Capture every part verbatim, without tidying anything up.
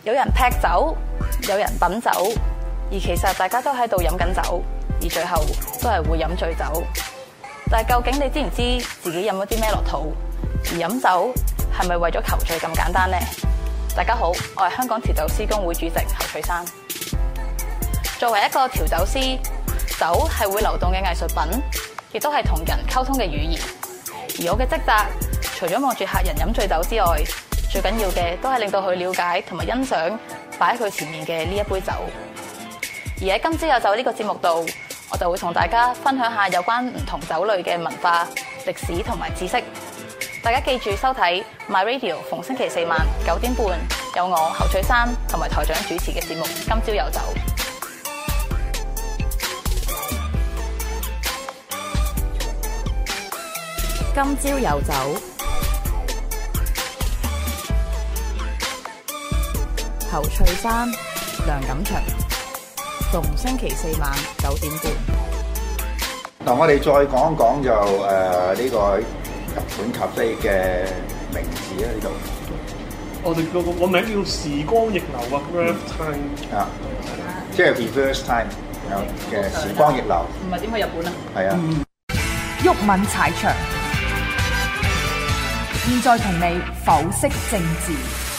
有人劈酒，有人品酒，而其實大家都喺度飲緊酒，而最後都係會飲醉酒。但係究竟你知唔知自己飲咗啲咩落肚？而飲酒係咪為咗求醉咁簡單呢？大家好，我係香港調酒師公會主席侯翠珊。作為一個調酒師，酒係會流動嘅藝術品，亦都係同人溝通嘅語言。而我嘅職責，除咗望住客人飲醉酒之外，最緊要嘅都係令到佢了解同埋欣賞擺喺佢前面嘅呢一杯酒。而喺今朝有酒呢個節目度，我就會同大家分享下有關唔同酒類嘅文化、歷史同埋知識。大家記住收睇 My Radio， 逢星期四晚九點半有我侯翠珊同埋台長主持嘅節目《今朝有酒》。 今朝有酒，侯翠珊、梁錦祥，逢星期四晚九點半。 嗱，我哋再講一講就誒呢、呃這個日本咖啡嘅名字咧，呢度。 我哋個個名叫時光逆流啊 ，reverse time 啊，即係 reverse time 嘅時光逆流。 唔係點去日本啊？ 係啊。 毓民踩場，現在同你剖析政治。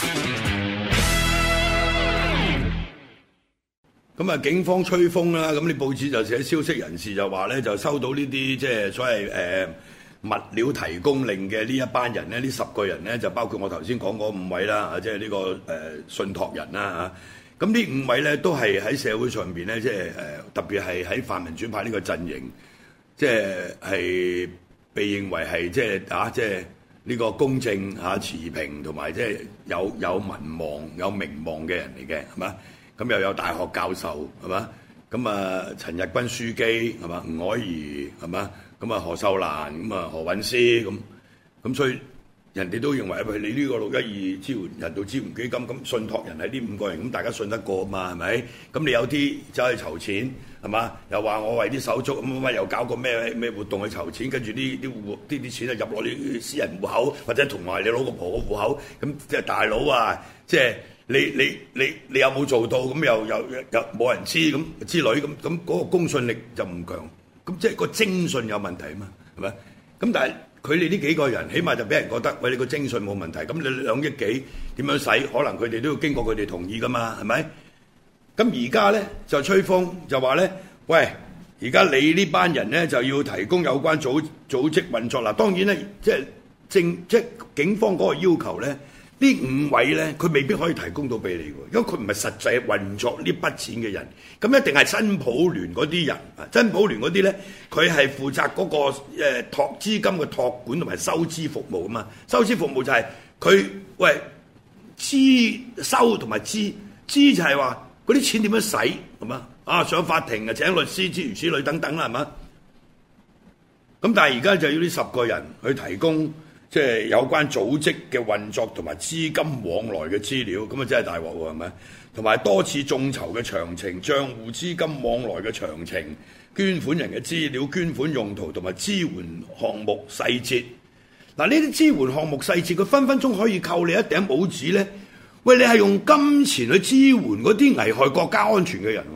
咁啊，警方吹風啦，咁你報紙就寫消息人士就話咧，就收到呢啲即係所謂誒、呃、物料提供令嘅呢一班人咧，呢十個人咧就包括我頭先講嗰五位啦，啊，即係呢個誒、呃、信託人啦嚇。咁呢五位咧都係喺社會上邊咧，即係誒特別係喺泛民主派呢個陣營，即係係被認為係即係啊，即係呢個公正嚇持平同埋即係有有民望有名望嘅人嚟嘅，係嘛？咁又有大學教授係嘛？咁啊陳日君書記係嘛？吳靄儀係嘛？咁啊何秀蘭咁啊何韻詩咁，咁所以人哋都認為喂，你呢個六一二支援人道支援基金咁信託人係呢五個人，咁大家信得過啊嘛係咪？咁你有啲走去籌錢係嘛？又話我為啲手足咁乜又搞個咩咩活動去籌錢，跟住呢啲戶呢啲錢啊入落啲私人戶口，或者同埋你老婆個戶口，咁即係大佬啊，即係。你你你你有冇做到？咁又又又冇人知咁之類咁咁嗰個公信力就唔強，咁即係個徵信有問題啊嘛，係咪？咁但係佢哋呢幾個人，起碼就俾人覺得，喂，你個徵信冇問題，咁你兩億幾點樣使？可能佢哋都要經過佢哋同意噶嘛，係咪？咁而家咧就吹風就話咧，喂，而家你呢班人咧就要提供有關組組織運作啦。當然咧，即係政即係警方嗰個要求咧。呢五位咧，佢未必可以提供到俾你喎，因為佢唔係實際運作呢筆錢嘅人，咁一定係新普聯嗰啲人啊。新普聯嗰啲咧，佢係負責嗰個誒託資金嘅託管同埋收支服務啊嘛。收支服務就係佢喂支收同埋支支就係話嗰啲錢點樣使係嘛？啊上法庭啊請律師諸如此類等等啦係嘛？咁但係而家就要呢十個人去提供。即係有關組織嘅運作同埋資金往來嘅資料，咁啊真係大鑊喎，係咪？同埋多次眾籌嘅詳情、帳戶資金往來嘅詳情、捐款人嘅資料、捐款用途同埋支援項目細節。嗱，呢啲支援項目細節，佢分分鐘可以扣你一頂帽子咧。喂，你係用金錢去支援嗰啲危害國家安全嘅人喎？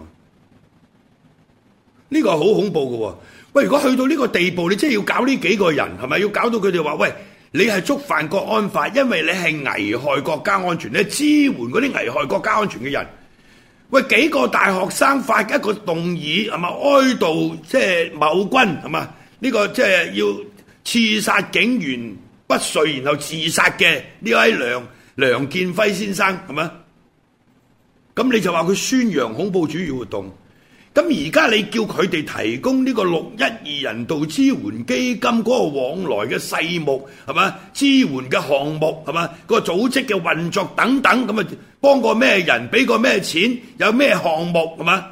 呢個係好恐怖嘅喎。喂，如果去到呢個地步，你真係要搞呢幾個人，係咪要搞到佢哋話喂？你係觸犯國安法，因為你係危害國家安全，你支援嗰啲危害國家安全嘅人。喂，幾個大學生發一個動議係嘛，哀悼即係某軍係嘛？呢個即係要刺殺警員不遂然後自殺嘅呢位梁梁建輝先生係嘛？咁你就話佢宣揚恐怖主義活動。咁而家你叫佢哋提供呢個六一二人道支援基金嗰個往來嘅細目係嘛？支援嘅項目係嘛？個組織嘅運作等等咁啊，幫過咩人？俾過咩錢？有咩項目係嘛？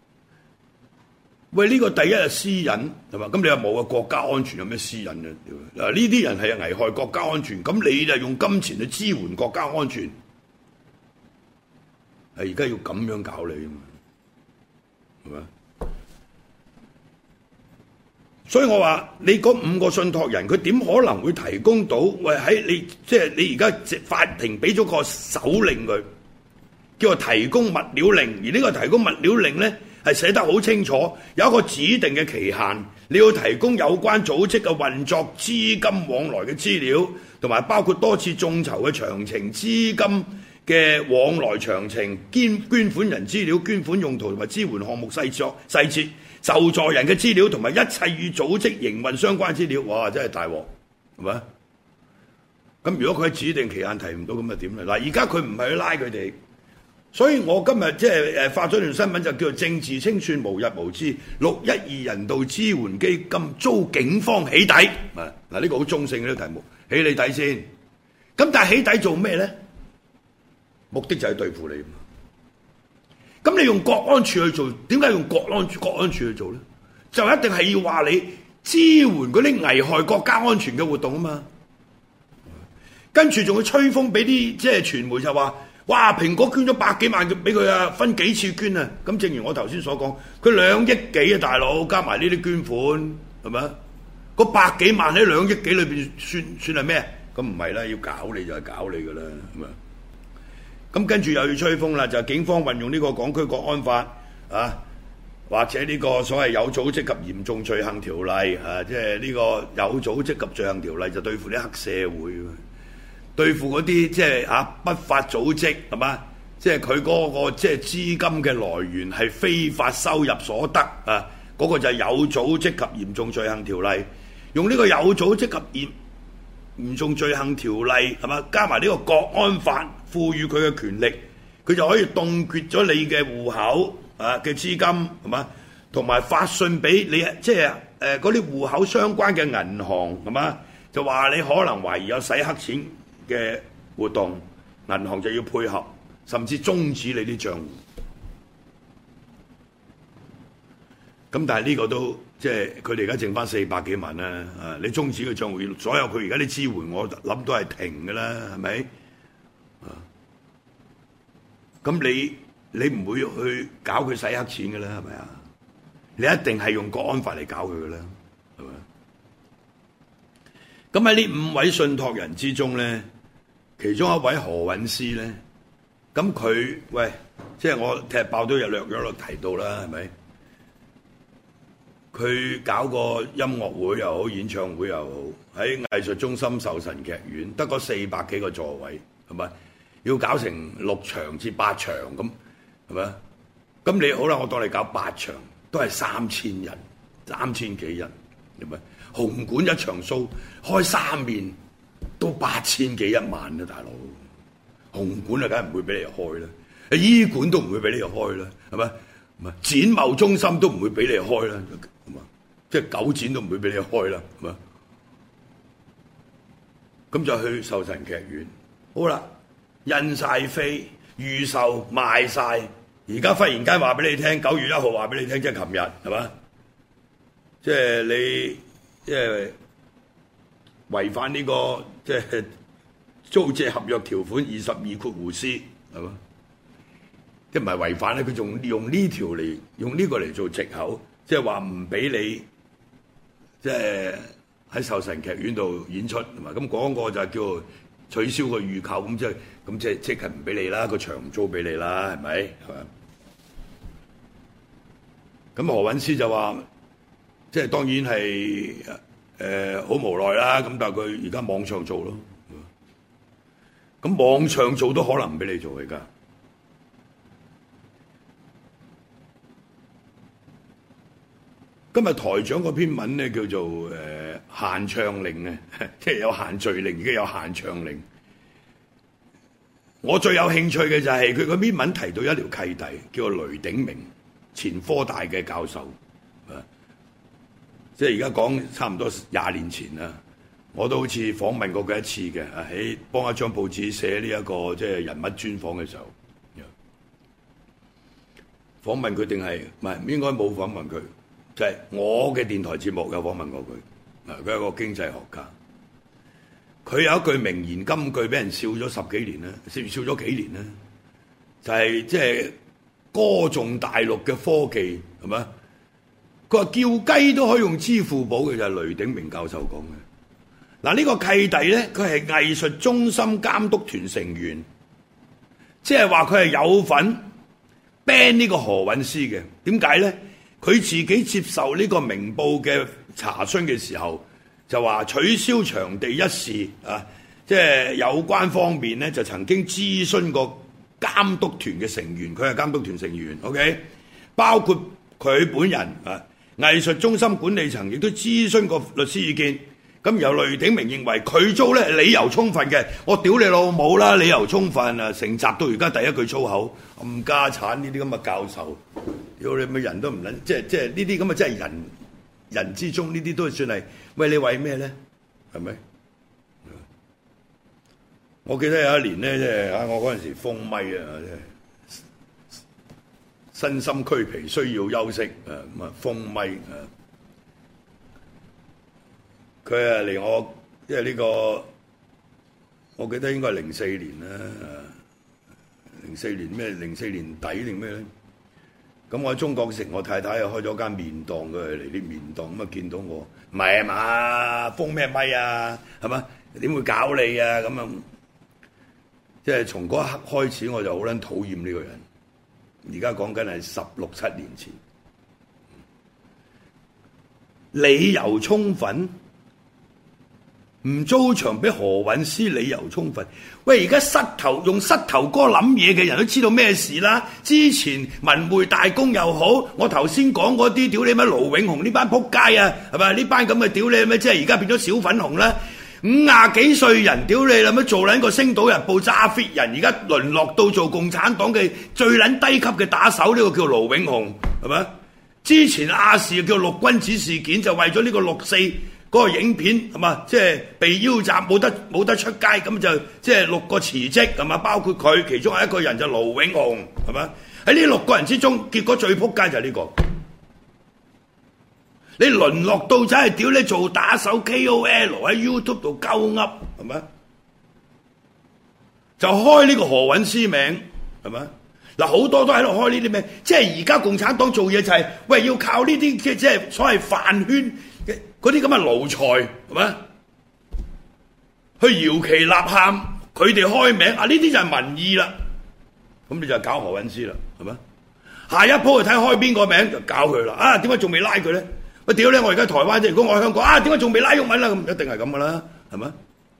喂，呢個第一係私隱係嘛？咁你又冇啊？國家安全有咩私隱啊？嗱，呢啲人係危害國家安全，咁你就用金錢去支援國家安全，係而家要咁樣搞你啊嘛？係嘛？所以我話你嗰五個信託人，佢點可能會提供到？喂，喺你即係你而家法庭俾咗個手令佢， 叫做提供物料令，而呢個提供物料令呢，係寫得好清楚，有一個指定嘅期限，你要提供有關組織嘅運作資金往來嘅資料，同埋包括多次眾籌嘅詳情、資金嘅往來詳情、捐捐款人資料、捐款用途同埋支援項目細作細節、受助人嘅資料同埋一切與組織營運相關資料。哇！真係大鑊，係咪？咁如果佢喺指定期限提唔到，咁啊點咧？嗱，而家佢唔係去拉佢哋。所以我今日即係誒發咗段新聞，就叫做政治清算無日無之，六一二人道支援基金遭警方起底。啊，嗱呢個好中性嘅呢個題目，起你底先。咁但係起底做咩咧？目的就係對付你。咁你用國安處去做，點解用國安國安處去做咧？就一定係要話你支援嗰啲危害國家安全嘅活動啊嘛。跟住仲要吹風俾啲即係傳媒就話。哇！蘋果捐咗百幾萬俾佢啊，分幾次捐啊？咁正如我頭先所講，佢兩億幾啊，大佬加埋呢啲捐款係咪啊？嗰百幾萬喺兩億幾裏邊算算係咩？咁唔係啦，要搞你就係搞你噶啦，係咪？咁跟住又要吹風啦，就係警方運用呢個港區國安法啊，或者呢個所謂有組織及嚴重罪行條例啊，即係呢個有組織及罪行條例就對付啲黑社會。對付嗰啲即係啊不法組織係嘛？即係佢嗰個即係資金嘅來源係非法收入所得啊！嗰、嗰個就係有組織及嚴重罪行條例，用呢個有組織及嚴嚴重罪行條例係嘛？加埋呢個國安法賦予佢嘅權力，佢就可以凍結咗你嘅戶口啊嘅資金係嘛？同埋發信俾你即係誒嗰啲戶口相關嘅銀行係嘛？就話你可能懷疑有洗黑錢嘅活動，銀行就要配合，甚至終止你啲帳戶。咁但係呢個都即係佢哋而家剩翻四百幾萬啦。啊，你終止個帳戶，所有佢而家啲支援，我諗都係停㗎啦，係咪？啊，咁你你唔會去搞佢洗黑錢㗎啦，係咪啊？你一定係用國安法嚟搞佢㗎啦，係咪？咁喺呢五位信託人之中咧，其中一位何韻詩咧，咁佢喂，即係我踢爆都有略略略提到啦，係咪？佢搞個音樂會又好，演唱會又好，喺藝術中心壽臣劇院得嗰四百幾個座位，係咪？要搞成六場至八場咁，係咪？咁你好啦，我當你搞八場，都係三千人，三千幾人，係咪？紅館一場 show 開三面都八千幾一萬啊，大佬！紅館啊，梗係唔會俾你開啦，醫館都唔會俾你開啦，係咪？唔係展貿中心都唔會俾你開啦，係嘛？即係九展都唔會俾你開啦，係嘛？咁就去壽臣劇院，好啦，印晒飛預售賣晒，而家忽然間話俾你聽，九月一號話俾你聽，即係琴日，係嘛？即係你。即係違反呢、這個即係租借合約條款二十二括弧 C 係嘛？即係唔係違反咧？佢仲用呢條嚟用呢個嚟做藉口，即係話唔俾你即係喺壽臣劇院度演出係嘛？咁嗰個就叫取消個預購，咁即係咁即係即係唔俾你啦，個場租俾你啦，係咪？係嘛？咁何韻詩就話。即係當然係誒好無奈啦，咁但係佢而家網上做咯，咁網上做都可能唔俾你做而家。今日台長嗰篇文咧叫做誒、呃、限唱令啊，即係有限聚令，而家有限唱令。我最有興趣嘅就係佢嗰篇文提到一條契弟，叫做雷鼎明，前科大嘅教授。即係而家講差唔多廿年前啦，我都好似訪問過佢一次嘅，喺幫一張報紙寫呢一個即係人物專訪嘅時候，訪問佢定係唔係應該冇訪問佢，就係、是、我嘅電台節目有訪問過佢。啊，佢係一個經濟學家，佢有一句名言金句俾人笑咗十幾年啦，笑笑咗幾年啦，就係即係歌頌大陸嘅科技係咪？佢話叫雞都可以用支付寶嘅，就係雷鼎明教授講嘅。嗱，呢個契弟咧，佢係藝術中心監督團成員， 即係話佢係有份 ban 呢個何韻詩嘅。點解咧？佢自己接受呢個明報嘅查詢嘅時候，就話取消場地一事啊，即係有關方面咧就曾經諮詢過監督團嘅成員，佢係監督團成員 ，OK， 包括佢本人啊，藝術中心管理層亦都諮詢過律師意見。咁由雷鼎明認為佢租咧理由充分嘅，我屌你老母啦！理由充分啊，成集到而家第一句粗口，冚家產呢啲咁嘅教授，屌你乜人都唔撚，即係即係呢啲咁嘅真係人人之中呢啲都算係，喂你為咩咧？係咪？我記得有一年咧，即係啊，我嗰陣時封咪啊，即係身心俱疲需要休息啊，咁啊封咪啊。佢啊嚟我，即係呢個，我記得應該係零四年啦，零四年咩？零四年底定咩咧？咁我喺中國城，我太太又開咗間麵檔，佢嚟啲麵檔，咁啊見到我，唔係啊嘛，封咩咪啊，係嘛？點會搞你啊？咁啊，即係從嗰一刻開始，我就好撚討厭呢個人。而家講緊係十六七年前，理由充分。唔租場俾何韻詩，理由充分。喂，而家膝頭用膝頭哥諗嘢嘅人都知道咩事啦。之前文匯大公又好，我頭先講嗰啲屌你乜盧永雄呢班撲街啊，係咪？呢班咁嘅屌你咩？即係而家變咗小粉紅啦。五廿幾歲人屌你啦，乜做撚個星島日報揸 fit 人，而家淪落到做共產黨嘅最撚低級嘅打手，呢、這個叫盧永雄，係咪？之前亞視叫六君子事件，就為咗呢個六四。嗰個影片係嘛，即係被腰斬，冇得冇得出街，咁就即係六個辭職係嘛，包括佢其中係一個人就盧永雄係嘛，喺呢六個人之中，結果最撲街就係呢個。你淪落到真係屌你做打手 K O L 喺 YouTube 度鳩噏係咪？就開呢個何韻詩名係咪？嗱，好多都喺度開呢啲名，即係而家共產黨做嘢就係、是、喂要靠呢啲即係所謂飯圈嘅嗰啲咁嘅奴才係咪？去搖旗吶喊，佢哋開名啊，呢啲就係民意啦。咁你就搞何韻詩啦，係咪？下一鋪就睇開邊個名就搞佢啦。啊，點解仲未拉佢咧？喂，屌咧！我而家台灣啫，如果我喺香港啊，點解仲未拉毓民啦？咁一定係咁噶啦，係咪？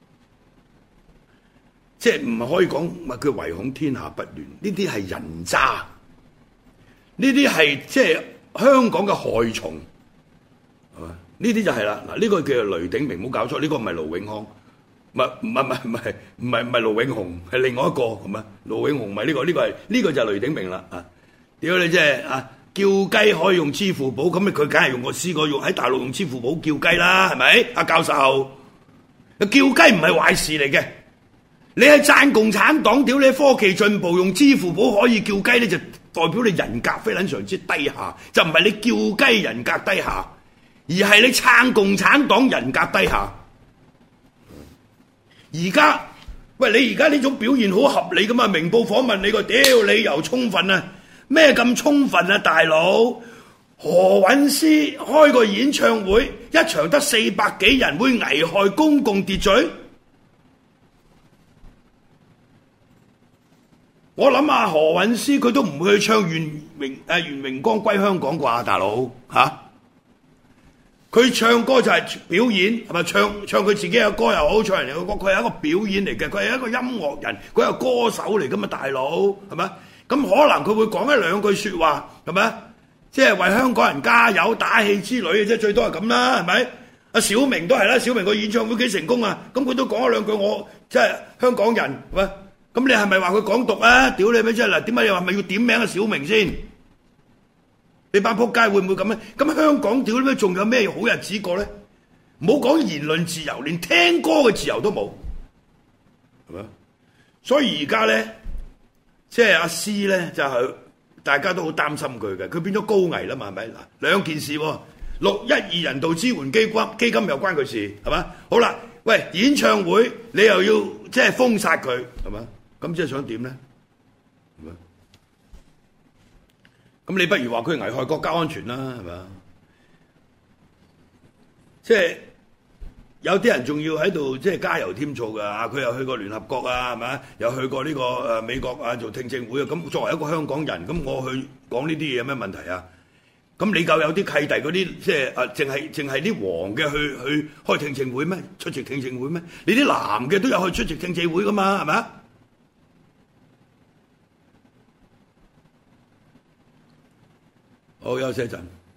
即係唔係可以講咪佢唯恐天下不亂？呢啲係人渣，呢啲係即係香港嘅害蟲，係嘛？呢啲就係啦。嗱，呢個叫做雷鼎明，唔好搞錯，呢個唔係盧永康，唔係唔係唔係唔係唔係唔係盧永雄，係另外一個，係嘛？盧永雄唔係呢個，呢個係呢個就係雷鼎明啦。啊，屌你即係啊！叫雞可以用支付寶，咁佢梗係用我試過用喺大陸用支付寶叫雞啦，係咪？阿教授，叫雞唔係壞事嚟嘅。你係讚共產黨，屌你科技進步，用支付寶可以叫雞咧，就代表你人格非常之低下，就唔係你叫雞人格低下，而係你撐共產黨人格低下。而家喂，你而家呢種表現好合理噶嘛？明報訪問你個屌理由充分啊！咩咁充分啊，大佬？何韻詩開個演唱會，一場得四百幾人，會危害公共秩序？我諗下何韻詩佢都唔會去唱願榮誒願榮光歸香港啩，大佬吓？佢、啊、唱歌就係表演，係咪唱唱佢自己嘅歌又好，唱人哋嘅歌，佢係一個表演嚟嘅，佢係一個音樂人，佢係歌手嚟噶嘛，大佬係咪？咁可能佢會講一兩句説話，係咪？即係為香港人加油打氣之類嘅啫，最多係咁啦，係咪？阿小明都係啦，小明個演唱會幾成功啊！咁佢都講一兩句，我即係香港人，係咪？咁你係咪話佢港獨啊？屌你咩啫？嗱，點解你話咪要點名阿小明先？你班仆街會唔會咁咧？咁香港屌你咩？仲有咩好日子過咧？唔好講言論自由，連聽歌嘅自由都冇，係咪？所以而家咧。即係阿詩咧，就係、是、大家都好擔心佢嘅，佢變咗高危啦嘛，係咪？嗱，兩件事喎、啊，六一二人道支援基金基金又關佢事，係嘛？好啦，喂，演唱會你又要即係封殺佢，係嘛？咁即係想點咧？係嘛？咁你不如話佢危害國家安全啦，係嘛？即係有啲人仲要喺度即係加油添醋㗎，佢又去過聯合國啊，係咪啊？又去過呢個誒美國啊做聽證會啊。咁作為一個香港人，咁我去講呢啲嘢有咩問題啊？咁你夠有啲契弟嗰啲，即係誒，淨係淨係啲黃嘅去去開聽證會咩？出席聽證會咩？你啲藍嘅都有去出席聽證會㗎嘛？係咪啊？好，休息一陣。